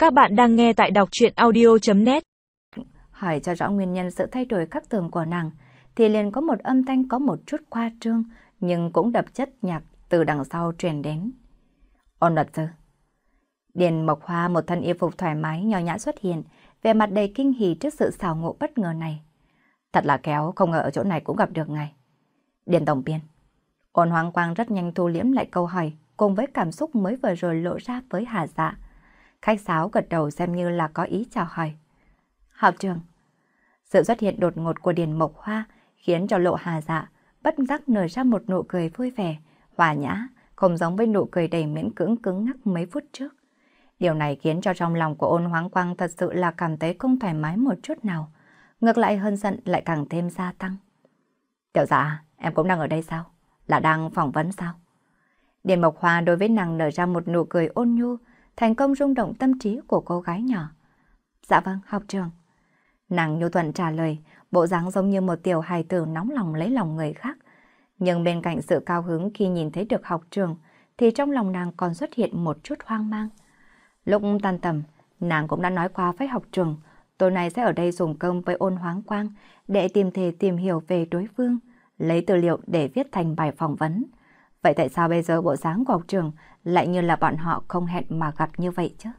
Các bạn đang nghe tại đọc truyện audio.net. Hỏi cho rõ nguyên nhân sự thay đổi khắc thường của nàng, thì liền có một âm thanh có một chút khoa trương, nhưng cũng đập chất nhạc từ đằng sau truyền đến. Ôn luật sư. Điền Mộc Hoa một thân y phục thoải mái nho nhã xuất hiện, vẻ mặt đầy kinh hỉ trước sự xảo ngộ bất ngờ này. Thật là khéo, không ngờ ở chỗ này cũng gặp được ngài. Điền tổng biên. Ôn Hoang Quang rất nhanh thu liễm lại câu hỏi, cùng với cảm xúc mới vừa rồi lộ ra với Hà Dạ. Khách sáo gật đầu xem như là có ý chào hỏi. Học trường. Sự xuất hiện đột ngột của Điền Mộc Hoa khiến cho Lộ Hà Dạ bất giác nở ra một nụ cười vui vẻ, hòa nhã, không giống với nụ cười đầy miễn cưỡng cứng nhắc mấy phút trước. Điều này khiến cho trong lòng của Ôn Hoáng Quang thật sự là cảm thấy không thoải mái một chút nào. Ngược lại hơn giận lại càng thêm gia tăng. Tiểu dạ, em cũng đang ở đây sao? Là đang phỏng vấn sao? Điền Mộc Hoa đối với nàng nở ra một nụ cười ôn nhu, thành công rung động tâm trí của cô gái nhỏ. Dạ vâng, học trường. Nàng nhu thuận trả lời, bộ dáng giống như một tiểu hài tử nóng lòng lấy lòng người khác. Nhưng bên cạnh sự cao hứng khi nhìn thấy được học trường, thì trong lòng nàng còn xuất hiện một chút hoang mang. Lúc tan tầm, nàng cũng đã nói qua với học trường, tối nay sẽ ở đây dùng cơm với Ôn Hoáng Quang để tìm hiểu về đối phương, lấy tư liệu để viết thành bài phỏng vấn. Vậy tại sao bây giờ bộ dáng của học trường lại như là bọn họ không hẹn mà gặp như vậy chứ?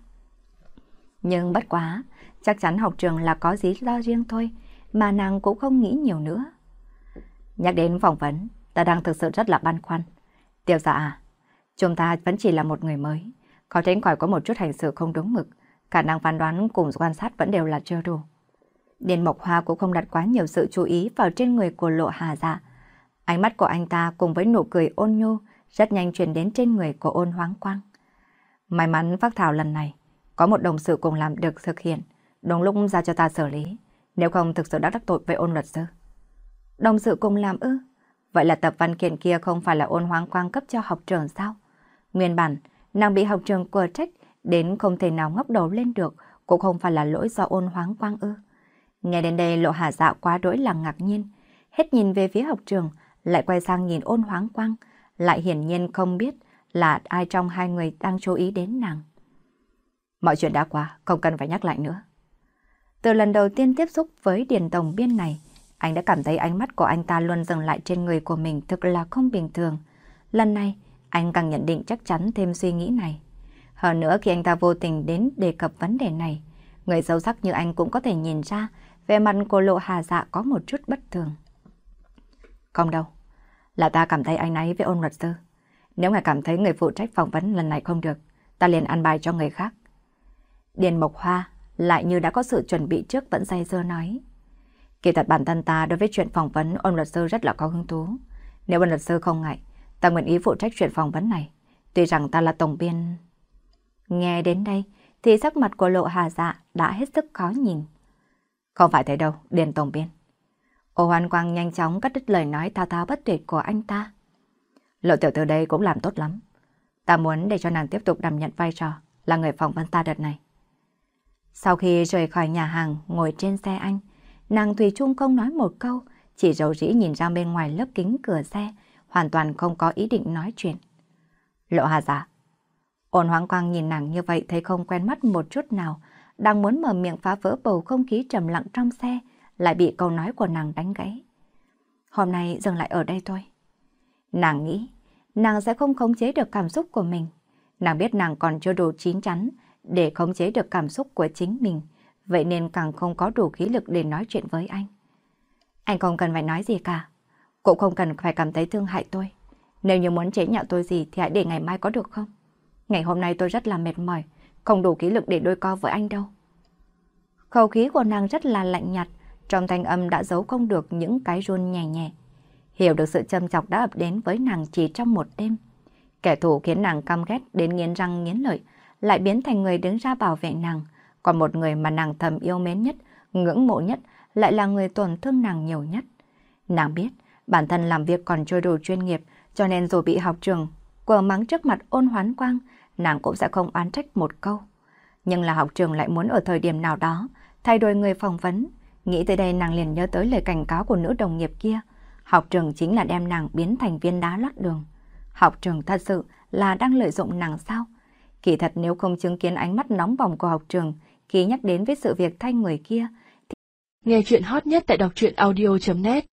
Nhưng bất quá, chắc chắn học trường là có lý do riêng thôi, mà nàng cũng không nghĩ nhiều nữa. Nhắc đến phỏng vấn, ta đang thực sự rất là băn khoăn. Tiểu dạ à, chúng ta vẫn chỉ là một người mới, khó tránh khỏi có một chút hành xử không đúng mực, khả năng phán đoán cùng quan sát vẫn đều là chưa đủ. Điền Mộc Hoa cũng không đặt quá nhiều sự chú ý vào trên người của Lộ Hà Dạ. Ánh mắt của anh ta cùng với nụ cười ôn nhu rất nhanh truyền đến trên người của Ôn Hoáng Quang. May mắn phác thảo lần này có một đồng sự cùng làm được thực hiện, đúng lúc ra cho ta xử lý, nếu không thực sự đã đắc tội với Ôn luật sư. Đồng sự cùng làm ư? Vậy là tập văn kiện kia không phải là Ôn Hoáng Quang cấp cho học trường sao? Nguyên bản, nàng bị học trường quở trách đến không thể nào ngóc đầu lên được, cũng không phải là lỗi do Ôn Hoáng Quang ư? Nghe đến đây Lộ Hà Dạ quá đỗi là ngạc nhiên, hết nhìn về phía học trường, lại quay sang nhìn Ôn Hoáng Quang, lại hiển nhiên không biết là ai trong hai người đang chú ý đến nàng. Mọi chuyện đã qua, không cần phải nhắc lại nữa. Từ lần đầu tiên tiếp xúc với Điền tổng biên này, anh đã cảm thấy ánh mắt của anh ta luôn dừng lại trên người của mình thực là không bình thường. Lần này, anh càng nhận định chắc chắn thêm suy nghĩ này. Hơn nữa khi anh ta vô tình đến đề cập vấn đề này, người sâu sắc như anh cũng có thể nhìn ra vẻ mặt của Lộ Hà Dạ có một chút bất thường. Không đâu, là ta cảm thấy anh náy với Ôn luật sư. Nếu ngài cảm thấy người phụ trách phỏng vấn lần này không được, ta liền ăn bài cho người khác. Điền Mộc Hoa lại như đã có sự chuẩn bị trước vẫn say sưa nói. Kỳ thật bản thân ta đối với chuyện phỏng vấn Ôn luật sư rất là có hứng thú. Nếu Ôn luật sư không ngại, ta nguyện ý phụ trách chuyện phỏng vấn này. Tuy rằng ta là tổng biên. Nghe đến đây thì sắc mặt của Lộ Hà Dạ đã hết sức khó nhìn. Không phải thế đâu, Điền tổng biên. Ô Hoan Quang nhanh chóng cắt đứt lời nói thao thao bất tuyệt của anh ta. Lộ tiểu thư đây cũng làm tốt lắm. Ta muốn để cho nàng tiếp tục đảm nhận vai trò là người phỏng vấn ta đợt này. Sau khi rời khỏi nhà hàng ngồi trên xe anh, nàng thủy chung không nói một câu, chỉ rầu rĩ nhìn ra bên ngoài lớp kính cửa xe, hoàn toàn không có ý định nói chuyện. Lộ Hà Dạ. Ôn Hoáng Quang nhìn nàng như vậy thấy không quen mắt một chút nào, đang muốn mở miệng phá vỡ bầu không khí trầm lặng trong xe, lại bị câu nói của nàng đánh gãy. Hôm nay dừng lại ở đây thôi. Nàng nghĩ, nàng sẽ không khống chế được cảm xúc của mình. Nàng biết nàng còn chưa đủ chín chắn để khống chế được cảm xúc của chính mình, vậy nên càng không có đủ khí lực để nói chuyện với anh. Anh không cần phải nói gì cả, cũng không cần phải cảm thấy thương hại tôi. Nếu như muốn chế nhạo tôi gì thì hãy để ngày mai có được không? Ngày hôm nay tôi rất là mệt mỏi, không đủ khí lực để đôi co với anh đâu. Khẩu khí của nàng rất là lạnh nhạt, trong thanh âm đã giấu không được những cái run nhẹ nhẹ. Hiểu được sự châm chọc đã ập đến với nàng chỉ trong một đêm. Kẻ thù khiến nàng căm ghét đến nghiến răng nghiến lợi, lại biến thành người đứng ra bảo vệ nàng. Còn một người mà nàng thầm yêu mến nhất, ngưỡng mộ nhất, lại là người tổn thương nàng nhiều nhất. Nàng biết, bản thân làm việc còn chưa đủ chuyên nghiệp, cho nên dù bị học trường quở mắng trước mặt Ôn Hoán Quang, nàng cũng sẽ không oán trách một câu. Nhưng là học trường lại muốn ở thời điểm nào đó thay đổi người phỏng vấn. Nghĩ tới đây nàng liền nhớ tới lời cảnh cáo của nữ đồng nghiệp kia. Học trường chính là đem nàng biến thành viên đá lót đường. Học trường thật sự là đang lợi dụng nàng sao? Kỳ thật nếu không chứng kiến ánh mắt nóng bỏng của học trường khi nhắc đến với sự việc thay người kia. Nghe chuyện hot nhất tại đọc truyện audio.net